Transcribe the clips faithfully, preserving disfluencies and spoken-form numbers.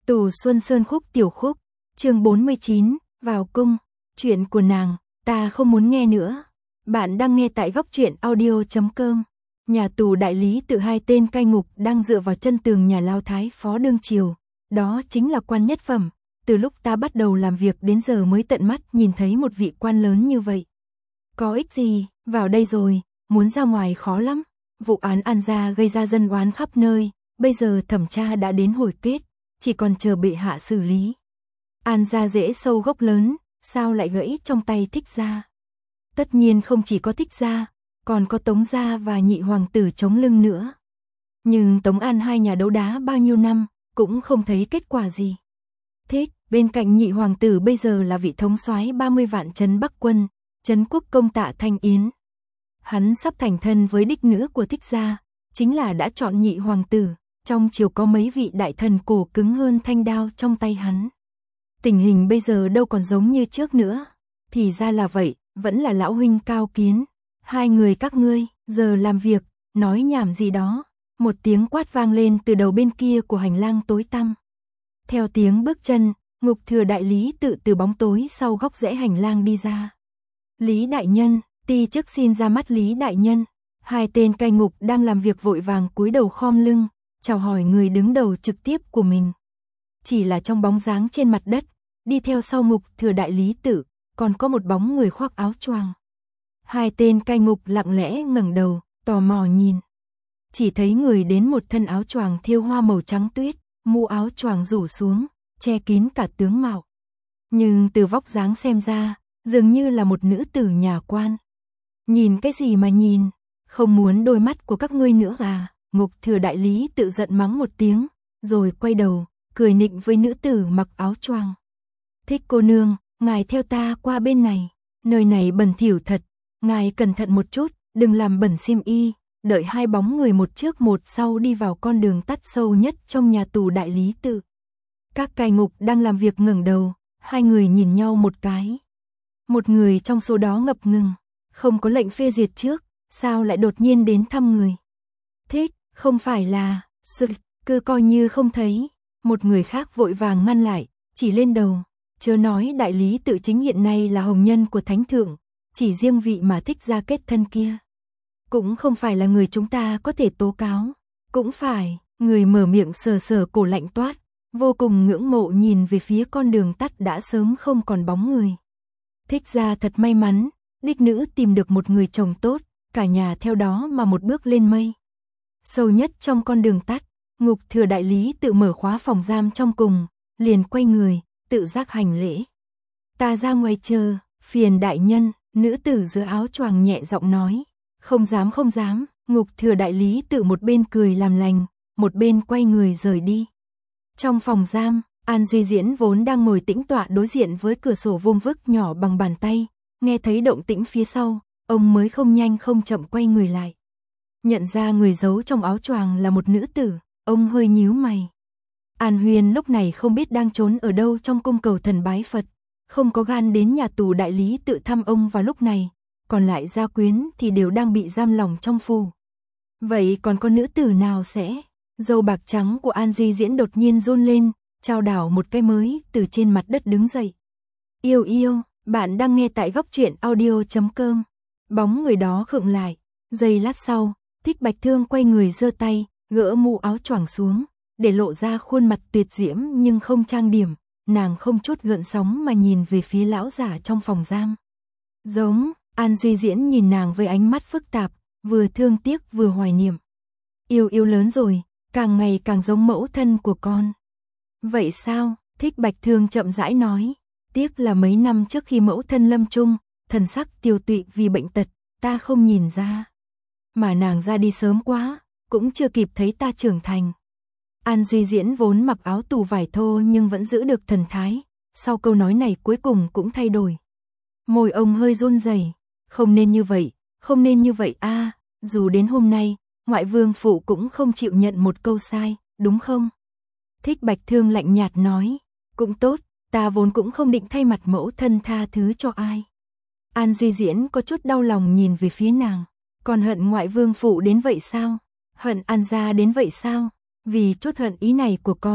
Tù Xuân Sơn Khúc tiểu khúc, chương bốn mươi chín, vào cung, chuyện của nàng, ta không muốn nghe nữa. Bạn đang nghe tại góc truyện audio chấm com. Nhà tù đại lý tự hai tên cai ngục đang dựa vào chân tường nhà lao thái phó đương triều, đó chính là quan nhất phẩm. Từ lúc ta bắt đầu làm việc đến giờ mới tận mắt nhìn thấy một vị quan lớn như vậy. Có ích gì, vào đây rồi, muốn ra ngoài khó lắm. Vụ án An gia gây ra dân oán khắp nơi, bây giờ thẩm tra đã đến hồi kết, chỉ còn chờ bệ hạ xử lý. An gia rễ sâu gốc lớn, sao lại gãy trong tay Thích gia? Tất nhiên không chỉ có Thích gia, còn có Tống gia và nhị hoàng tử chống lưng nữa. Nhưng Tống An hai nhà đấu đá bao nhiêu năm, cũng không thấy kết quả gì. Thích, bên cạnh nhị hoàng tử bây giờ là vị thống soái ba mươi vạn trấn Bắc quân, Trấn Quốc công Tạ Thanh Yến. Hắn sắp thành thân với đích nữ của Thích gia, chính là đã chọn nhị hoàng tử, trong triều có mấy vị đại thần cổ cứng hơn thanh đao trong tay hắn. Tình hình bây giờ đâu còn giống như trước nữa, thì ra là vậy, vẫn là lão huynh cao kiến. Hai người các ngươi, giờ làm việc, nói nhảm gì đó. Một tiếng quát vang lên từ đầu bên kia của hành lang tối tăm. Theo tiếng bước chân, Ngục Thừa đại lý tự từ bóng tối sau góc rẽ hành lang đi ra. Lý đại nhân, ti chức xin ra mắt Lý đại nhân. Hai tên cai ngục đang làm việc vội vàng cúi đầu khom lưng, chào hỏi người đứng đầu trực tiếp của mình. Chỉ là trong bóng dáng trên mặt đất, đi theo sau Ngục Thừa đại lý tự, còn có một bóng người khoác áo choàng. Hai tên cai ngục lặng lẽ ngẩng đầu, tò mò nhìn. Chỉ thấy người đến một thân áo choàng thêu hoa màu trắng tuyết, mũ áo choàng rủ xuống, che kín cả tướng mạo. Nhưng từ vóc dáng xem ra, dường như là một nữ tử nhà quan. Nhìn cái gì mà nhìn, không muốn đôi mắt của các ngươi nữa à? Ngục Thừa đại lý tự giận mắng một tiếng, rồi quay đầu, cười nịnh với nữ tử mặc áo choàng. Thích cô nương, ngài theo ta qua bên này, nơi này bẩn thỉu thật, ngài cẩn thận một chút, đừng làm bẩn xiêm y. Đợi hai bóng người một trước một sau đi vào con đường tắt sâu nhất trong nhà tù đại lý tự. Các cai ngục đang làm việc ngẩng đầu, hai người nhìn nhau một cái. Một người trong số đó ngập ngừng, không có lệnh phê duyệt trước, sao lại đột nhiên đến thăm người. Thích, không phải là, sự, cứ coi như không thấy. Một người khác vội vàng ngăn lại, chỉ lên đầu, chớ nói đại lý tự chính hiện nay là hồng nhân của thánh thượng, chỉ riêng vị mà Thích gia kết thân kia. Cũng không phải là người chúng ta có thể tố cáo. Cũng phải, người mở miệng sờ sờ cổ lạnh toát, vô cùng ngưỡng mộ nhìn về phía con đường tắt đã sớm không còn bóng người. Thích gia thật may mắn, đích nữ tìm được một người chồng tốt, cả nhà theo đó mà một bước lên mây. Sâu nhất trong con đường tắt, Ngục Thừa đại lý tự mở khóa phòng giam trong cùng, liền quay người, tự giác hành lễ. Ta ra ngoài chờ, phiền đại nhân, nữ tử giữa áo choàng nhẹ giọng nói. Không dám không dám, Ngục Thừa đại lý tự một bên cười làm lành, một bên quay người rời đi. Trong phòng giam, An Duy Diễn vốn đang ngồi tĩnh tọa đối diện với cửa sổ vuông vức nhỏ bằng bàn tay, nghe thấy động tĩnh phía sau, ông mới không nhanh không chậm quay người lại. Nhận ra người giấu trong áo choàng là một nữ tử, ông hơi nhíu mày. An Huyền lúc này không biết đang trốn ở đâu trong cung cầu thần bái Phật, không có gan đến nhà tù đại lý tự thăm ông vào lúc này. Còn lại gia quyến thì đều đang bị giam lòng trong phủ. Vậy còn có nữ tử nào sẽ? Râu bạc trắng của An Duy Diễn đột nhiên run lên, trao đảo một cái mới từ trên mặt đất đứng dậy. Yêu yêu, bạn đang nghe tại góc truyện audio chấm com. Bóng người đó khựng lại, giây lát sau, Thích Bạch Thương quay người giơ tay, gỡ mũ áo choàng xuống, để lộ ra khuôn mặt tuyệt diễm nhưng không trang điểm, nàng không chút gợn sóng mà nhìn về phía lão giả trong phòng giam. Giống, An Duy Diễn nhìn nàng với ánh mắt phức tạp, vừa thương tiếc vừa hoài niệm. Yêu yêu lớn rồi, càng ngày càng giống mẫu thân của con. Vậy sao? Thích Bạch Thương chậm rãi nói. Tiếc là mấy năm trước khi mẫu thân lâm chung, thần sắc tiêu tụy vì bệnh tật, ta không nhìn ra. Mà nàng ra đi sớm quá, cũng chưa kịp thấy ta trưởng thành. An Duy Diễn vốn mặc áo tù vải thô nhưng vẫn giữ được thần thái, sau câu nói này cuối cùng cũng thay đổi. Môi ông hơi run rẩy. Không nên như vậy, không nên như vậy a, à, dù đến hôm nay, ngoại vương phụ cũng không chịu nhận một câu sai, đúng không? Thích Bạch Thương lạnh nhạt nói, cũng tốt, ta vốn cũng không định thay mặt mẫu thân tha thứ cho ai. An Duy Diễn có chút đau lòng nhìn về phía nàng, còn hận ngoại vương phụ đến vậy sao? Hận An gia đến vậy sao? Vì chút hận ý này của con,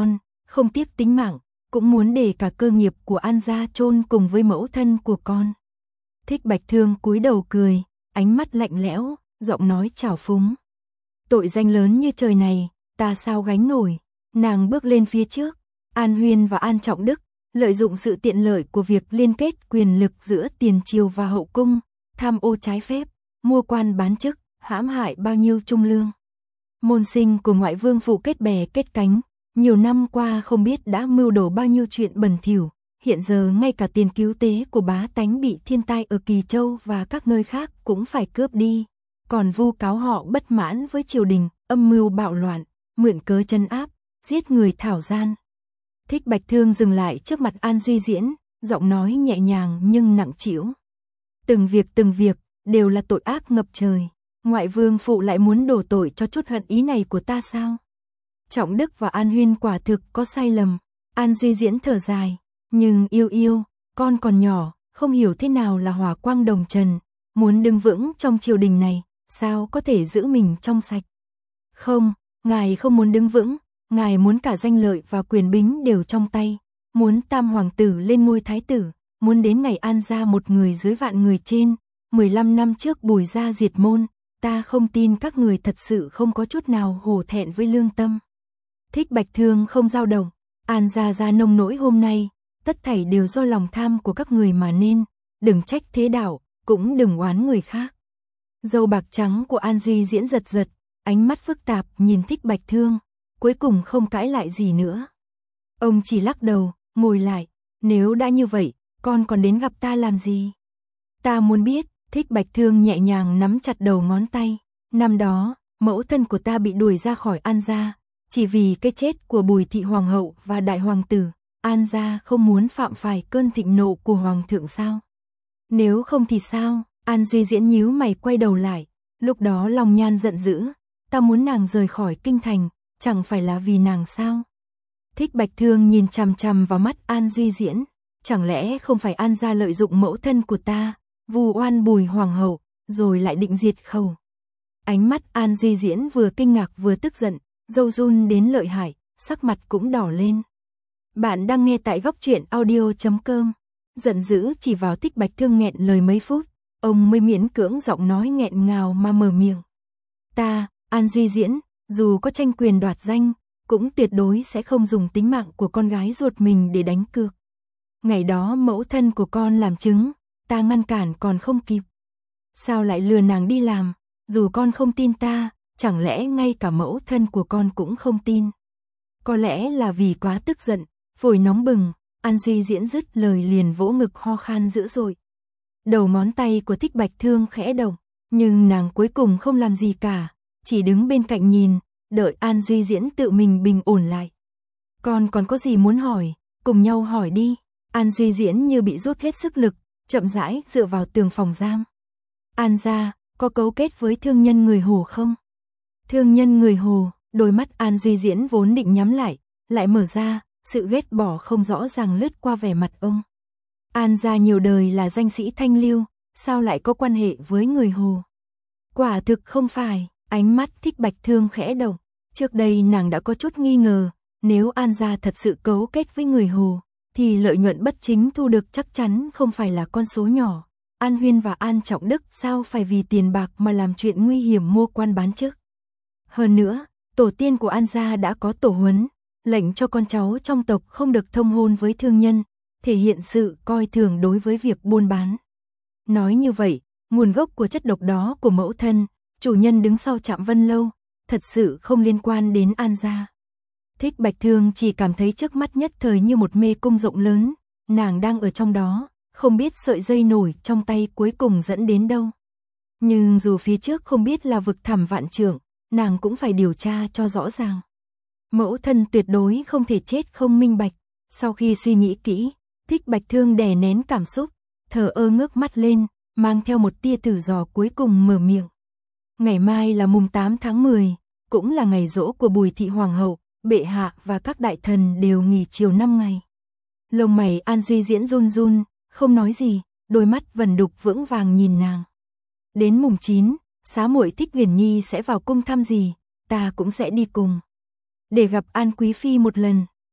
không tiếc tính mạng, cũng muốn để cả cơ nghiệp của An gia chôn cùng với mẫu thân của con. Thích Bạch Thương cúi đầu cười, ánh mắt lạnh lẽo, giọng nói trào phúng. Tội danh lớn như trời này, ta sao gánh nổi. Nàng bước lên phía trước, An Huyên và An Trọng Đức, lợi dụng sự tiện lợi của việc liên kết quyền lực giữa tiền triều và hậu cung, tham ô trái phép, mua quan bán chức, hãm hại bao nhiêu trung lương. Môn Sinh của ngoại vương phủ kết bè kết cánh, nhiều năm qua không biết đã mưu đồ bao nhiêu chuyện bẩn thỉu, hiện giờ ngay cả tiền cứu tế của bá tánh bị thiên tai ở Kỳ Châu và các nơi khác cũng phải cướp đi, còn vu cáo họ bất mãn với triều đình, âm mưu bạo loạn, mượn cớ trấn áp, giết người thảo gian. Thích Bạch Thương dừng lại trước mặt An Duy Diễn, giọng nói nhẹ nhàng nhưng nặng trĩu. Từng việc từng việc, đều là tội ác ngập trời. Ngoại vương phụ lại muốn đổ tội cho chút hận ý này của ta sao? Trọng Đức và An Huyên quả thực có sai lầm. An Duy Diễn thở dài. Nhưng yêu yêu, con còn nhỏ, không hiểu thế nào là hỏa quang đồng trần. Muốn đứng vững trong triều đình này, sao có thể giữ mình trong sạch? Không, ngài không muốn đứng vững. Ngài muốn cả danh lợi và quyền bính đều trong tay. Muốn tam hoàng tử lên ngôi thái tử. Muốn đến ngày An gia một người dưới vạn người trên. mười lăm năm trước Bùi gia diệt môn. Ta không tin các người thật sự không có chút nào hổ thẹn với lương tâm. Thích Bạch Thương không dao động. An gia gia nông nỗi hôm nay, tất thảy đều do lòng tham của các người mà nên. Đừng trách thế đạo, cũng đừng oán người khác. Râu bạc trắng của An Duy Diễn giật giật, ánh mắt phức tạp nhìn Thích Bạch Thương, cuối cùng không cãi lại gì nữa. Ông chỉ lắc đầu, ngồi lại. Nếu đã như vậy, con còn đến gặp ta làm gì? Ta muốn biết. Thích Bạch Thương nhẹ nhàng nắm chặt đầu ngón tay. Năm đó, mẫu thân của ta bị đuổi ra khỏi An gia, chỉ vì cái chết của Bùi thị hoàng hậu và đại hoàng tử. An gia không muốn phạm phải cơn thịnh nộ của hoàng thượng sao? Nếu không thì sao? An Duy Diễn nhíu mày quay đầu lại. Lúc đó Long Nhan giận dữ. Ta muốn nàng rời khỏi kinh thành, chẳng phải là vì nàng sao? Thích Bạch Thương nhìn chằm chằm vào mắt An Duy Diễn. Chẳng lẽ không phải An gia lợi dụng mẫu thân của ta, vu oan Bùi hoàng hậu, rồi lại định diệt khẩu? Ánh mắt An Duy Diễn vừa kinh ngạc vừa tức giận, râu run đến lợi hại, sắc mặt cũng đỏ lên. Bạn đang nghe tại góc truyện audio chấm com. Giận dữ chỉ vào Thích Bạch Thương nghẹn lời mấy phút, ông mới miễn cưỡng giọng nói nghẹn ngào mà mở miệng. Ta, An Duy Diễn, dù có tranh quyền đoạt danh, cũng tuyệt đối sẽ không dùng tính mạng của con gái ruột mình để đánh cược. Ngày đó mẫu thân của con làm chứng, ta ngăn cản còn không kịp. Sao lại lừa nàng đi làm? Dù con không tin ta, chẳng lẽ ngay cả mẫu thân của con cũng không tin? Có lẽ là vì quá tức giận, phổi nóng bừng, An Duy Diễn dứt lời liền vỗ ngực ho khan dữ dội. Đầu ngón tay của Thích Bạch Thương khẽ động, nhưng nàng cuối cùng không làm gì cả, chỉ đứng bên cạnh nhìn, đợi An Duy Diễn tự mình bình ổn lại. Con còn có gì muốn hỏi, cùng nhau hỏi đi. An Duy Diễn như bị rút hết sức lực, chậm rãi dựa vào tường phòng giam. An gia, có cấu kết với thương nhân người Hồ không? Thương nhân người Hồ, đôi mắt An Duy Diễn vốn định nhắm lại, lại mở ra, sự ghét bỏ không rõ ràng lướt qua vẻ mặt ông. An gia nhiều đời là danh sĩ thanh lưu, sao lại có quan hệ với người Hồ? Quả thực không phải, ánh mắt Thích Bạch Thương khẽ động. Trước đây nàng đã có chút nghi ngờ, nếu An gia thật sự cấu kết với người Hồ, thì lợi nhuận bất chính thu được chắc chắn không phải là con số nhỏ. An Huyên và An Trọng Đức sao phải vì tiền bạc mà làm chuyện nguy hiểm mua quan bán chức? Hơn nữa, tổ tiên của An gia đã có tổ huấn, lệnh cho con cháu trong tộc không được thông hôn với thương nhân, thể hiện sự coi thường đối với việc buôn bán. Nói như vậy, nguồn gốc của chất độc đó của mẫu thân, chủ nhân đứng sau Trạm Vân Lâu, thật sự không liên quan đến An gia. Thích Bạch Thương chỉ cảm thấy trước mắt nhất thời như một mê cung rộng lớn, nàng đang ở trong đó, không biết sợi dây nổi trong tay cuối cùng dẫn đến đâu. Nhưng dù phía trước không biết là vực thẳm vạn trượng, nàng cũng phải điều tra cho rõ ràng. Mẫu thân tuyệt đối không thể chết không minh bạch. Sau khi suy nghĩ kỹ, Thích Bạch Thương đè nén cảm xúc, thờ ơ ngước mắt lên, mang theo một tia thử dò cuối cùng mở miệng. Ngày mai là mùng tám tháng mười, cũng là ngày giỗ của Bùi thị hoàng hậu, bệ hạ và các đại thần đều nghỉ chiều năm ngày. Lông mày An Duy Diễn run run, không nói gì, đôi mắt vẩn đục vững vàng nhìn nàng. Đến mùng chín, xá muội Thích Huyền Nhi sẽ vào cung thăm gì, ta cũng sẽ đi cùng. Để gặp An quý phi một lần.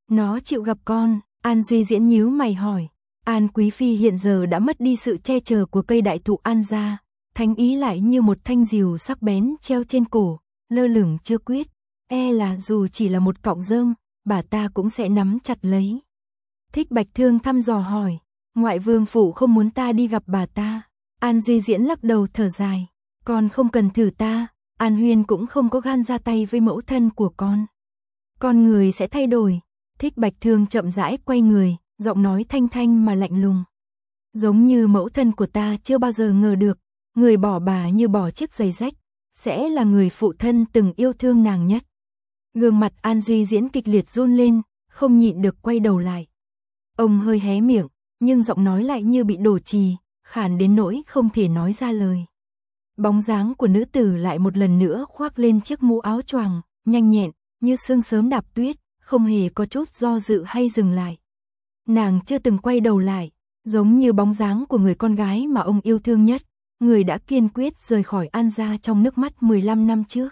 Nó chịu gặp con, An Duy Diễn nhíu mày hỏi. An Quý Phi hiện giờ đã mất đi sự che chở của cây đại thụ An gia, thánh ý lại như một thanh diều sắc bén treo trên cổ, lơ lửng chưa quyết, e là dù chỉ là một cọng rơm, bà ta cũng sẽ nắm chặt lấy. Thích Bạch Thương thăm dò hỏi, ngoại vương phủ không muốn ta đi gặp bà ta. An Duy Diễn lắc đầu thở dài, con không cần thử ta, An Huyên cũng không có gan ra tay với mẫu thân của con. Con người sẽ thay đổi. Thích Bạch Thương chậm rãi quay người, giọng nói thanh thanh mà lạnh lùng. Giống như mẫu thân của ta chưa bao giờ ngờ được, người bỏ bà như bỏ chiếc giày rách, sẽ là người phụ thân từng yêu thương nàng nhất. Gương mặt An Duy Diễn kịch liệt run lên, không nhịn được quay đầu lại. Ông hơi hé miệng, nhưng giọng nói lại như bị đổ trì, khàn đến nỗi không thể nói ra lời. Bóng dáng của nữ tử lại một lần nữa khoác lên chiếc mũ áo choàng, nhanh nhẹn, như sương sớm đạp tuyết, không hề có chút do dự hay dừng lại. Nàng chưa từng quay đầu lại, giống như bóng dáng của người con gái mà ông yêu thương nhất, người đã kiên quyết rời khỏi An gia trong nước mắt mười lăm năm trước.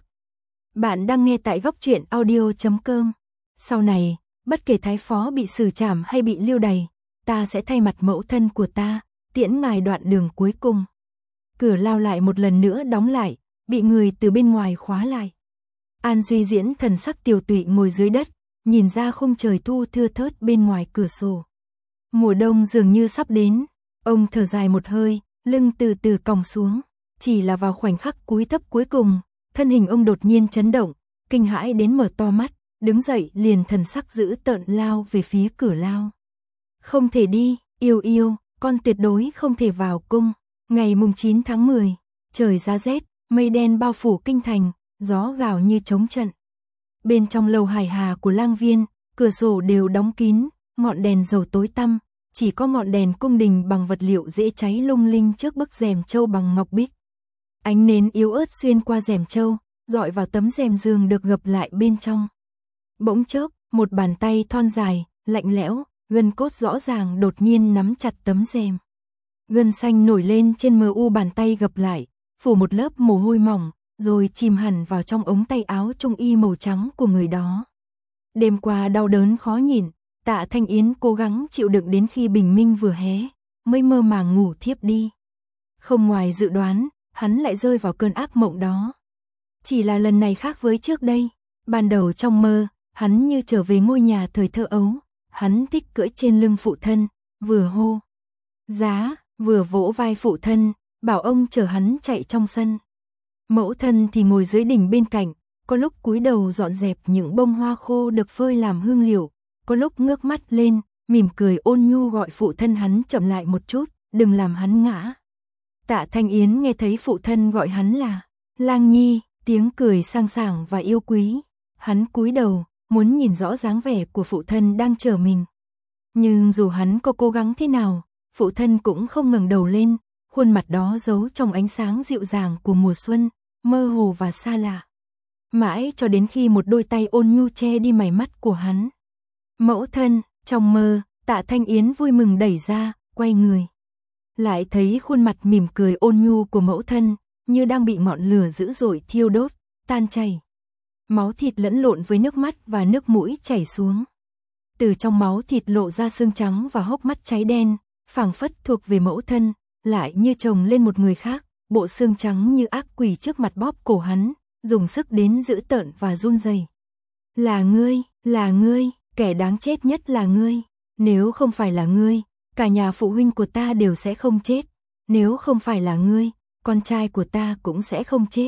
Bạn đang nghe tại góc truyện audio chấm com. Sau này, bất kể thái phó bị xử trảm hay bị lưu đày, ta sẽ thay mặt mẫu thân của ta, tiễn ngài đoạn đường cuối cùng. Cửa lao lại một lần nữa đóng lại, bị người từ bên ngoài khóa lại. An Duy Diễn thần sắc tiều tụy ngồi dưới đất, nhìn ra khung trời thu thưa thớt bên ngoài cửa sổ. Mùa đông dường như sắp đến, ông thở dài một hơi, lưng từ từ còng xuống, chỉ là vào khoảnh khắc cúi thấp cuối cùng, thân hình ông đột nhiên chấn động, kinh hãi đến mở to mắt, đứng dậy liền thần sắc dữ tợn lao về phía cửa lao. Không thể đi, yêu yêu, con tuyệt đối không thể vào cung. Ngày mùng chín tháng mười, trời giá rét, mây đen bao phủ kinh thành, gió gào như trống trận. Bên trong lầu hải hà của lang viên, cửa sổ đều đóng kín, ngọn đèn dầu tối tăm, chỉ có ngọn đèn cung đình bằng vật liệu dễ cháy lung linh trước bức rèm châu bằng ngọc bích. Ánh nến yếu ớt xuyên qua rèm châu, dọi vào tấm rèm giường được gập lại bên trong. Bỗng chốc, một bàn tay thon dài, lạnh lẽo, gân cốt rõ ràng đột nhiên nắm chặt tấm rèm. Gân xanh nổi lên trên mờ u bàn tay gập lại, phủ một lớp mồ hôi mỏng, rồi chìm hẳn vào trong ống tay áo trung y màu trắng của người đó. Đêm qua đau đớn khó nhịn, Tạ Thanh Yến cố gắng chịu đựng đến khi bình minh vừa hé, mới mơ màng ngủ thiếp đi. Không ngoài dự đoán, hắn lại rơi vào cơn ác mộng đó. Chỉ là lần này khác với trước đây, ban đầu trong mơ, hắn như trở về ngôi nhà thời thơ ấu, hắn thích cưỡi trên lưng phụ thân, vừa hô giá, vừa vỗ vai phụ thân, bảo ông chở hắn chạy trong sân. Mẫu thân thì ngồi dưới đỉnh bên cạnh, có lúc cúi đầu dọn dẹp những bông hoa khô được phơi làm hương liệu, có lúc ngước mắt lên, mỉm cười ôn nhu gọi phụ thân hắn chậm lại một chút, đừng làm hắn ngã. Tạ Thanh Yến nghe thấy phụ thân gọi hắn là Lang Nhi, tiếng cười sang sảng và yêu quý. Hắn cúi đầu, muốn nhìn rõ dáng vẻ của phụ thân đang chờ mình. Nhưng dù hắn có cố gắng thế nào, phụ thân cũng không ngẩng đầu lên, khuôn mặt đó giấu trong ánh sáng dịu dàng của mùa xuân, mơ hồ và xa lạ. Mãi cho đến khi một đôi tay ôn nhu che đi mày mắt của hắn. Mẫu thân, trong mơ, Tạ Thanh Yến vui mừng đẩy ra, quay người. Lại thấy khuôn mặt mỉm cười ôn nhu của mẫu thân, như đang bị ngọn lửa dữ dội thiêu đốt, tan chảy. Máu thịt lẫn lộn với nước mắt và nước mũi chảy xuống. Từ trong máu thịt lộ ra xương trắng và hốc mắt cháy đen, phảng phất thuộc về mẫu thân, lại như chồng lên một người khác, bộ xương trắng như ác quỷ trước mặt bóp cổ hắn, dùng sức đến dữ tợn và run rẩy. Là ngươi, là ngươi, kẻ đáng chết nhất là ngươi. Nếu không phải là ngươi, cả nhà phụ huynh của ta đều sẽ không chết. Nếu không phải là ngươi, con trai của ta cũng sẽ không chết.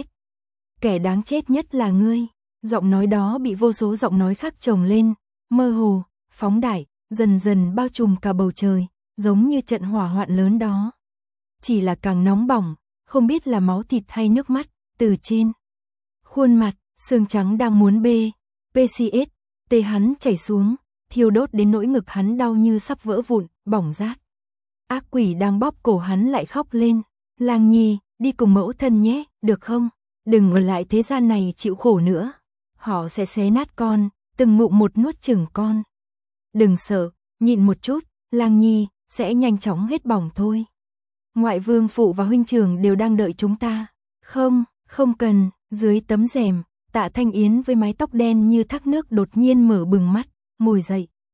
Kẻ đáng chết nhất là ngươi. Giọng nói đó bị vô số giọng nói khác chồng lên, mơ hồ, phóng đại, dần dần bao trùm cả bầu trời, giống như trận hỏa hoạn lớn đó. Chỉ là càng nóng bỏng, không biết là máu thịt hay nước mắt, từ trên khuôn mặt, xương trắng đang muốn bê, pê xê ét, tê hắn chảy xuống, thiêu đốt đến nỗi ngực hắn đau như sắp vỡ vụn, bỏng rát. Ác quỷ đang bóp cổ hắn lại khóc lên, Lang Nhi, đi cùng mẫu thân nhé, được không? Đừng ở lại thế gian này chịu khổ nữa. Họ sẽ xé nát con, từng ngụm một nuốt chửng con. Đừng sợ, nhịn một chút, Lang Nhi, sẽ nhanh chóng hết bỏng thôi. Ngoại vương phụ và huynh trưởng đều đang đợi chúng ta. Không, không cần. Dưới tấm rèm, Tạ Thanh Yến với mái tóc đen như thác nước đột nhiên mở bừng mắt, ngồi dậy,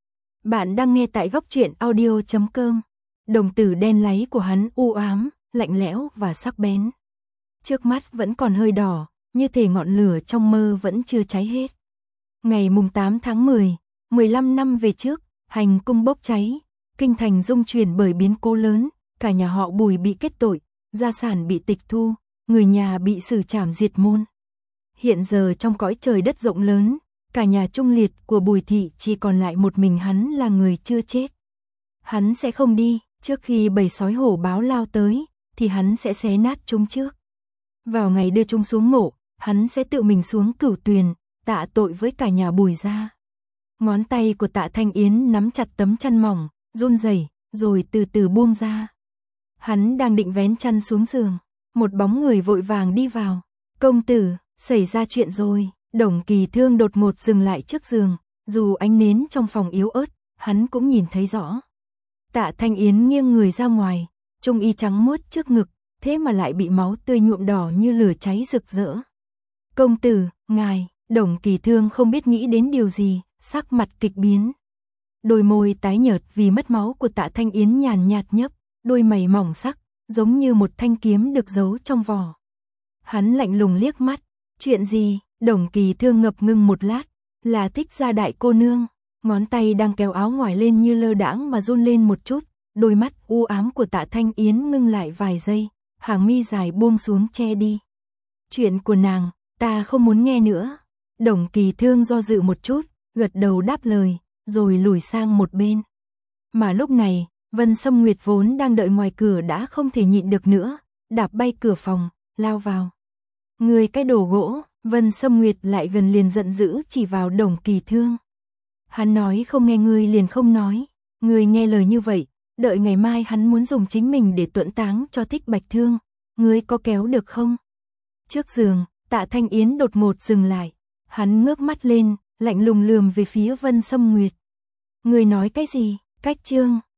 Bạn đang nghe tại góc truyện audio chấm com. Đồng tử đen láy của hắn u ám, lạnh lẽo và sắc bén. Trước mắt vẫn còn hơi đỏ, như thể ngọn lửa trong mơ vẫn chưa cháy hết. Ngày mùng tám tháng mười, mười lăm năm về trước, hành cung bốc cháy, kinh thành rung chuyển bởi biến cố lớn, cả nhà họ Bùi bị kết tội, gia sản bị tịch thu, người nhà bị xử trảm diệt môn. Hiện giờ trong cõi trời đất rộng lớn, cả nhà trung liệt của Bùi thị chỉ còn lại một mình hắn là người chưa chết. Hắn sẽ không đi, trước khi bầy sói hổ báo lao tới, thì hắn sẽ xé nát chúng trước. Vào ngày đưa chúng xuống mộ, hắn sẽ tự mình xuống cửu tuyền, tạ tội với cả nhà Bùi gia. Ngón tay của Tạ Thanh Yến nắm chặt tấm chăn mỏng, run rẩy, rồi từ từ buông ra. Hắn đang định vén chăn xuống giường, một bóng người vội vàng đi vào. Công tử, xảy ra chuyện rồi. Đồng Kỳ Thương đột ngột dừng lại trước giường, dù ánh nến trong phòng yếu ớt, hắn cũng nhìn thấy rõ. Tạ Thanh Yến nghiêng người ra ngoài, trung y trắng muốt trước ngực, thế mà lại bị máu tươi nhuộm đỏ như lửa cháy rực rỡ. Công tử, ngài, Đồng Kỳ Thương không biết nghĩ đến điều gì, sắc mặt kịch biến. Đôi môi tái nhợt vì mất máu của Tạ Thanh Yến nhàn nhạt nhấp, đôi mày mỏng sắc, giống như một thanh kiếm được giấu trong vỏ. Hắn lạnh lùng liếc mắt, chuyện gì? Đồng Kỳ Thương ngập ngừng một lát, là Thích gia đại cô nương, ngón tay đang kéo áo ngoài lên như lơ đãng mà run lên một chút, đôi mắt u ám của Tạ Thanh Yến ngưng lại vài giây, hàng mi dài buông xuống che đi. Chuyện của nàng, ta không muốn nghe nữa. Đồng Kỳ Thương do dự một chút, gật đầu đáp lời, rồi lùi sang một bên. Mà lúc này, Vân Sâm Nguyệt vốn đang đợi ngoài cửa đã không thể nhịn được nữa, đạp bay cửa phòng, lao vào. Người cái đồ gỗ. Vân Sâm Nguyệt lại gần liền giận dữ chỉ vào Đồng Kỳ Thương. Hắn nói không nghe ngươi liền không nói, ngươi nghe lời như vậy, đợi ngày mai hắn muốn dùng chính mình để tuẫn táng cho Thích Bạch Thương, ngươi có kéo được không? Trước giường, Tạ Thanh Yến đột ngột dừng lại, hắn ngước mắt lên, lạnh lùng lườm về phía Vân Sâm Nguyệt. Ngươi nói cái gì? Cách Trương,